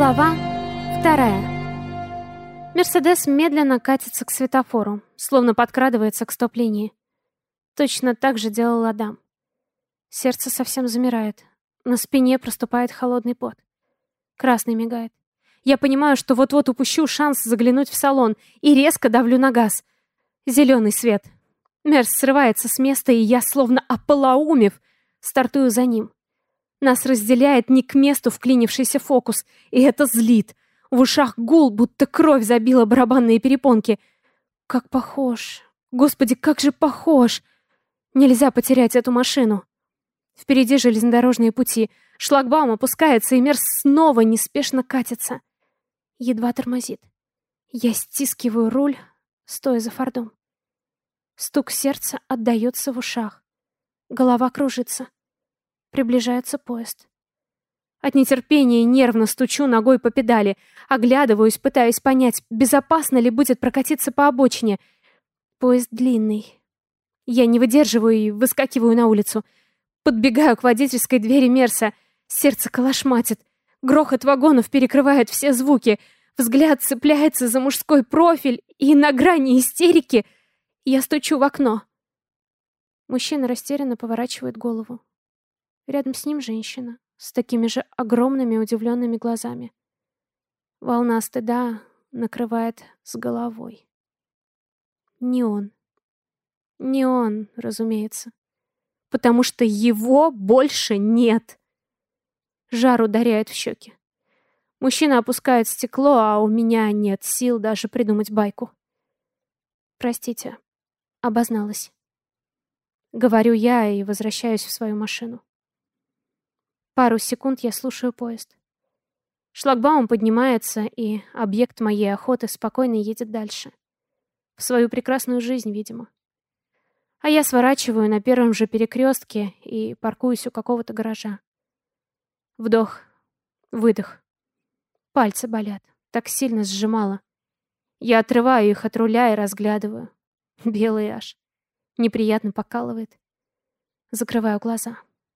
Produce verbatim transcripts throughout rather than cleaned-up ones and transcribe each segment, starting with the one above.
Глава вторая. Мерседес медленно катится к светофору, словно подкрадывается к стоп-линии. Точно так же делал Адам. Сердце совсем замирает. На спине проступает холодный пот. Красный мигает. Я понимаю, что вот-вот упущу шанс заглянуть в салон, и резко давлю на газ. Зеленый свет. Мерс срывается с места, и я, словно ополоумев, стартую за ним. Нас разделяет не к месту вклинившийся фокус, и это злит. В ушах гул, будто кровь забила барабанные перепонки. Как похож. Господи, как же похож. Нельзя потерять эту машину. Впереди железнодорожные пути. Шлагбаум опускается, и Мерс снова неспешно катится. Едва тормозит. Я стискиваю руль, стоя за фордом. Стук сердца отдаётся в ушах. Голова кружится. Приближается поезд. От нетерпения нервно стучу ногой по педали, оглядываюсь, пытаясь понять, безопасно ли будет прокатиться по обочине. Поезд длинный. Я не выдерживаю и выскакиваю на улицу. Подбегаю к водительской двери Мерса. Сердце колошматит. Грохот вагонов перекрывает все звуки. Взгляд цепляется за мужской профиль, и на грани истерики я стучу в окно. Мужчина растерянно поворачивает голову. Рядом с ним женщина с такими же огромными удивленными глазами. Волна стыда накрывает с головой. Не он. Не он, разумеется. Потому что его больше нет. Жар ударяет в щеки. Мужчина опускает стекло, а у меня нет сил даже придумать байку. Простите, обозналась. Говорю я и возвращаюсь в свою машину. Пару секунд я слушаю поезд. Шлагбаум поднимается, и объект моей охоты спокойно едет дальше. В свою прекрасную жизнь, видимо. А я сворачиваю на первом же перекрестке и паркуюсь у какого-то гаража. Вдох, выдох. Пальцы болят, так сильно сжимало. Я отрываю их от руля и разглядываю. Белый аж. Неприятно покалывает. Закрываю глаза.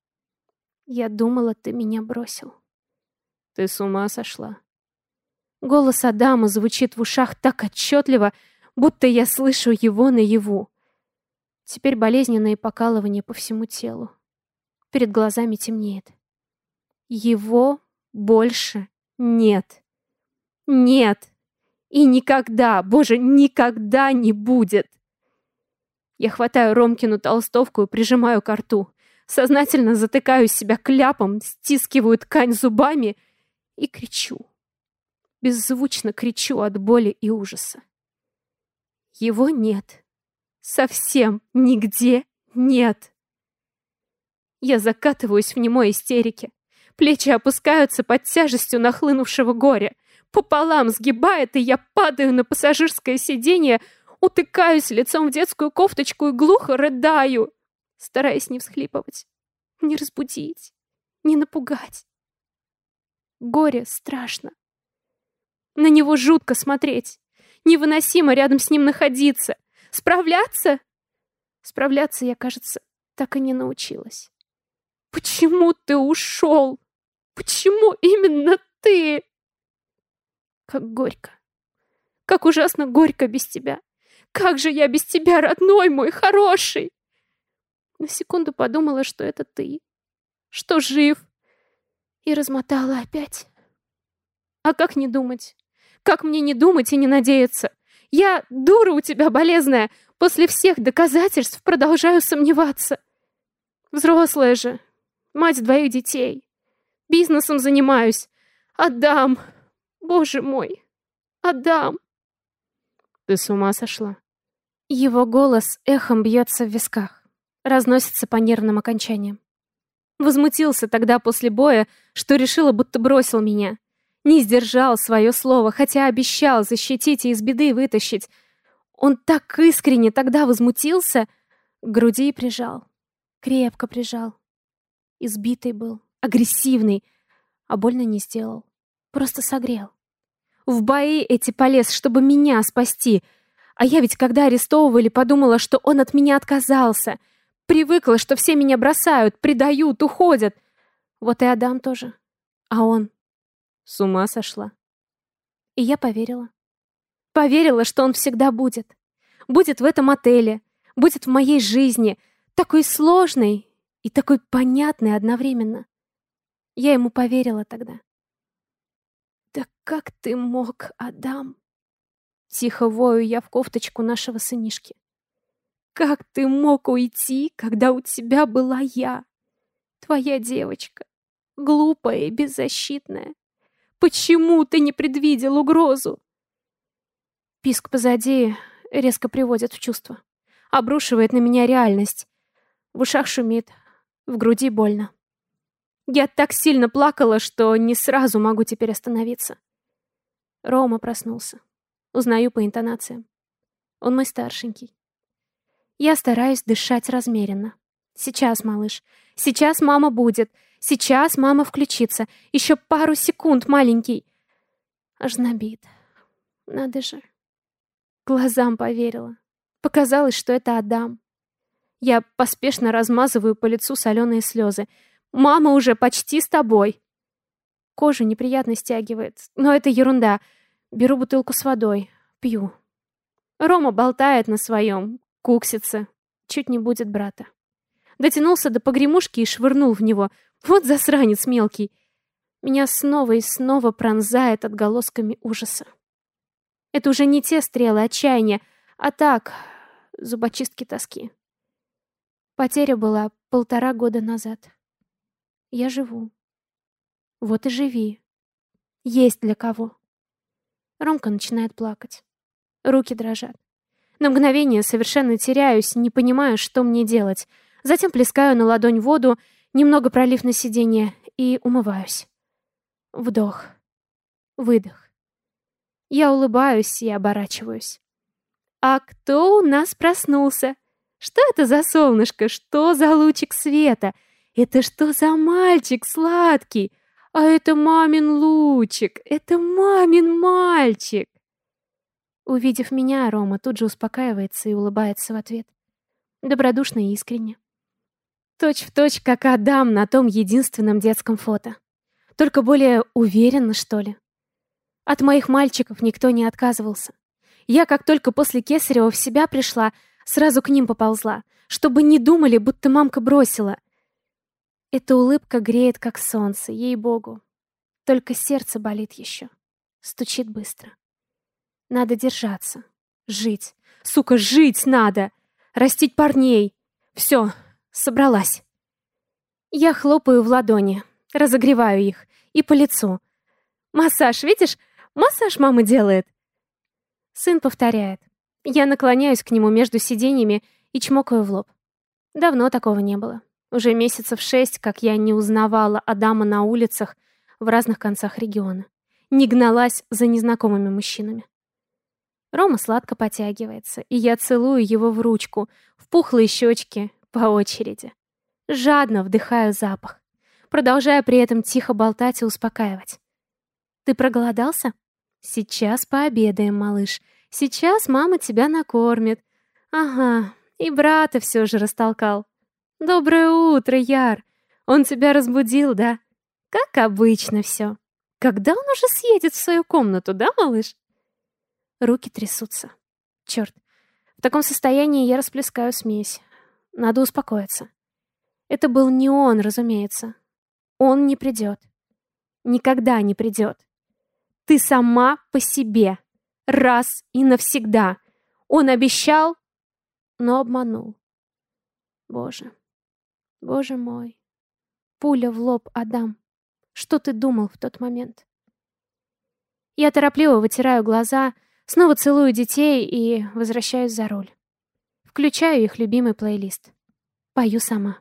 Я думала, ты меня бросил. Ты с ума сошла? Голос Адама звучит в ушах так отчетливо, будто я слышу его наяву. Теперь болезненные покалывания по всему телу. Перед глазами темнеет. Его больше нет. Нет. И никогда, боже, никогда не будет. Я хватаю Ромкину толстовку и прижимаю ко рту. Сознательно затыкаю себя кляпом, стискиваю ткань зубами и кричу. Беззвучно кричу от боли и ужаса. Его нет. Совсем нигде нет. Я закатываюсь в немой истерике. Плечи опускаются под тяжестью нахлынувшего горя. Пополам сгибает, и я падаю на пассажирское сиденье, утыкаюсь лицом в детскую кофточку и глухо рыдаю, стараясь не всхлипывать, не разбудить, не напугать. Горе страшно. На него жутко смотреть. Невыносимо рядом с ним находиться. Справляться? Справляться я, кажется, так и не научилась. Почему ты ушел? Почему именно ты? Как горько. Как ужасно горько без тебя. Как же я без тебя, родной мой, хороший? На секунду подумала, что это ты. Что жив. И размотала опять. А как не думать? Как мне не думать и не надеяться? Я, дура у тебя болезная, после всех доказательств продолжаю сомневаться. Взрослая же. Мать двоих детей. Бизнесом занимаюсь. Адам. Боже мой. Адам. Ты с ума сошла? Его голос эхом бьется в висках. Разносится по нервным окончаниям. Возмутился тогда после боя, что решила, будто бросил меня. Не сдержал свое слово, хотя обещал защитить и из беды вытащить. Он так искренне тогда возмутился, к груди прижал. Крепко прижал. Избитый был, агрессивный, а больно не сделал. Просто согрел. В бои эти полез, чтобы меня спасти. А я ведь, когда арестовывали, подумала, что он от меня отказался. Привыкла, что все меня бросают, предают, уходят. Вот и Адам тоже. А он... С ума сошла. И я поверила. Поверила, что он всегда будет. Будет в этом отеле, будет в моей жизни, такой сложной и такой понятной одновременно. Я ему поверила тогда. «Да как ты мог, Адам?» Тихо вою я в кофточку нашего сынишки. «Как ты мог уйти, когда у тебя была я? Твоя девочка, глупая и беззащитная. Почему ты не предвидел угрозу?» Писк позади резко приводит в чувство. Обрушивает на меня реальность. В ушах шумит, в груди больно. Я так сильно плакала, что не сразу могу теперь остановиться. Рома проснулся. Узнаю по интонациям. Он мой старшенький. Я стараюсь дышать размеренно. Сейчас, малыш. Сейчас мама будет. Сейчас мама включится. Еще пару секунд, маленький. Аж знобит. Надо же. Глазам поверила. Показалось, что это Адам. Я поспешно размазываю по лицу соленые слезы. «Мама уже почти с тобой!» Кожу неприятно стягивает, но это ерунда. Беру бутылку с водой, пью. Рома болтает на своем, куксится. Чуть не будет брата. Дотянулся до погремушки и швырнул в него. Вот засранец мелкий. Меня снова и снова пронзает отголосками ужаса. Это уже не те стрелы отчаяния, а так, зубочистки тоски. Потеря была полтора года назад. Я живу. Вот и живи. Есть для кого. Ромка начинает плакать. Руки дрожат. На мгновение совершенно теряюсь, не понимаю, что мне делать. Затем плескаю на ладонь воду, немного пролив на сиденье, и умываюсь. Вдох. Выдох. Я улыбаюсь и оборачиваюсь. А кто у нас проснулся? Что это за солнышко? Что за лучик света? Это что за мальчик сладкий? А это мамин лучик. Это мамин мальчик. Увидев меня, Рома тут же успокаивается и улыбается в ответ. Добродушно и искренне. Точь в точь, как Адам на том единственном детском фото. Только более уверенно, что ли. От моих мальчиков никто не отказывался. Я, как только после Кесарева в себя пришла, сразу к ним поползла, чтобы не думали, будто мамка бросила. Эта улыбка греет, как солнце, ей-богу. Только сердце болит еще. Стучит быстро. Надо держаться. Жить. Сука, жить надо! Растить парней. Все, собралась. Я хлопаю в ладони, разогреваю их. И по лицу. Массаж, видишь? Массаж мама делает. Сын повторяет. Я наклоняюсь к нему между сиденьями и чмокаю в лоб. Давно такого не было. Уже месяцев шесть, как я не узнавала Адама на улицах в разных концах региона. Не гналась за незнакомыми мужчинами. Рома сладко потягивается, и я целую его в ручку, в пухлые щечки, по очереди. Жадно вдыхаю запах, продолжая при этом тихо болтать и успокаивать. «Ты проголодался? Сейчас пообедаем, малыш. Сейчас мама тебя накормит. Ага, и брата все же растолкал. Доброе утро, Яр. Он тебя разбудил, да? Как обычно все. Когда он уже съедет в свою комнату, да, малыш?» Руки трясутся. Черт, в таком состоянии я расплескаю смесь. Надо успокоиться. Это был не он, разумеется. Он не придет. Никогда не придет. Ты сама по себе. Раз и навсегда. Он обещал, но обманул. Боже. Боже мой. Пуля в лоб, Адам. Что ты думал в тот момент? Я торопливо вытираю глаза, снова целую детей и возвращаюсь за руль. Включаю их любимый плейлист. Пою сама.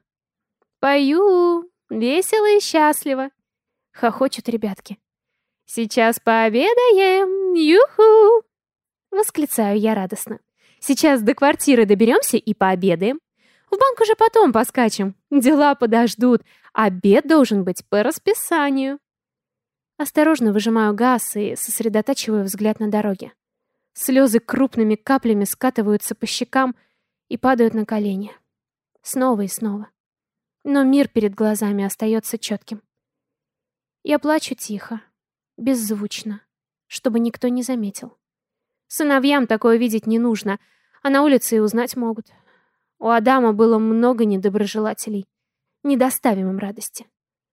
Пою. Весело и счастливо. Хохочут ребятки. «Сейчас пообедаем! Юху!» Восклицаю я радостно. «Сейчас до квартиры доберемся и пообедаем. В банк уже потом поскачем. Дела подождут. Обед должен быть по расписанию». Осторожно выжимаю газ и сосредотачиваю взгляд на дороге. Слезы крупными каплями скатываются по щекам и падают на колени. Снова и снова. Но мир перед глазами остается четким. Я плачу тихо. беззвучно, чтобы никто не заметил. Сыновьям такое видеть не нужно, а на улице и узнать могут. У Адама было много недоброжелателей. Не доставим им радости.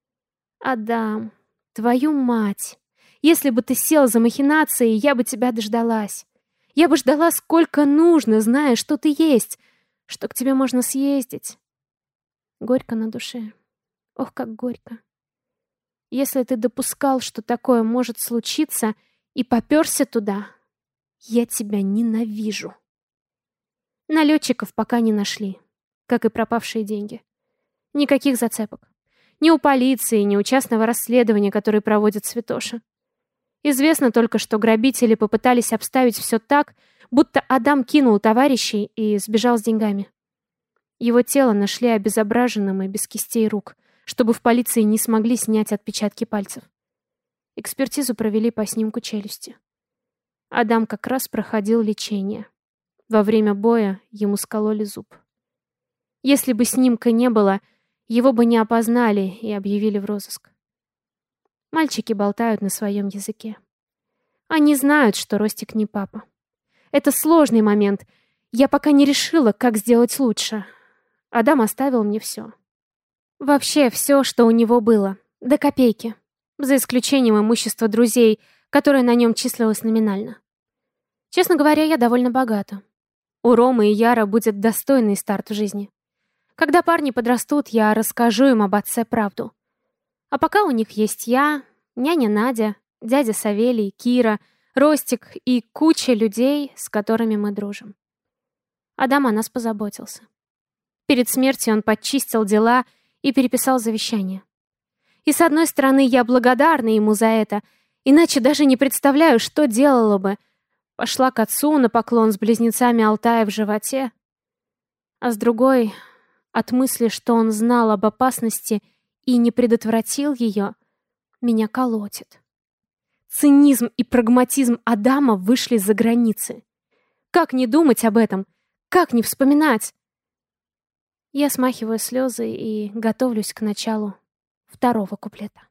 Адам, твою мать! Если бы ты сел за махинацией, я бы тебя дождалась. Я бы ждала сколько нужно, зная, что ты есть, что к тебе можно съездить. Горько на душе. Ох, как горько. Если ты допускал, что такое может случиться, и попёрся туда, я тебя ненавижу. Налетчиков пока не нашли, как и пропавшие деньги. Никаких зацепок. Ни у полиции, ни у частного расследования, которое проводит Святоша. Известно только, что грабители попытались обставить все так, будто Адам кинул товарищей и сбежал с деньгами. Его тело нашли обезображенным и без кистей рук, чтобы в полиции не смогли снять отпечатки пальцев. Экспертизу провели по снимку челюсти. Адам как раз проходил лечение. Во время боя ему скололи зуб. Если бы снимка не было, его бы не опознали и объявили в розыск. Мальчики болтают на своем языке. Они знают, что Ростик не папа. Это сложный момент. Я пока не решила, как сделать лучше. Адам оставил мне все. Вообще все, что у него было. До копейки. За исключением имущества друзей, которое на нем числилось номинально. Честно говоря, я довольно богата. У Ромы и Яра будет достойный старт в жизни. Когда парни подрастут, я расскажу им об отце правду. А пока у них есть я, няня Надя, дядя Савелий, Кира, Ростик и куча людей, с которыми мы дружим. Адам о нас позаботился. Перед смертью он подчистил дела и переписал завещание. И с одной стороны, я благодарна ему за это, иначе даже не представляю, что делала бы. Пошла к отцу на поклон с близнецами Алтая в животе. А с другой, от мысли, что он знал об опасности и не предотвратил ее, меня колотит. Цинизм и прагматизм Адама вышли за границы. Как не думать об этом? Как не вспоминать? Я смахиваю слезы и готовлюсь к началу второго куплета.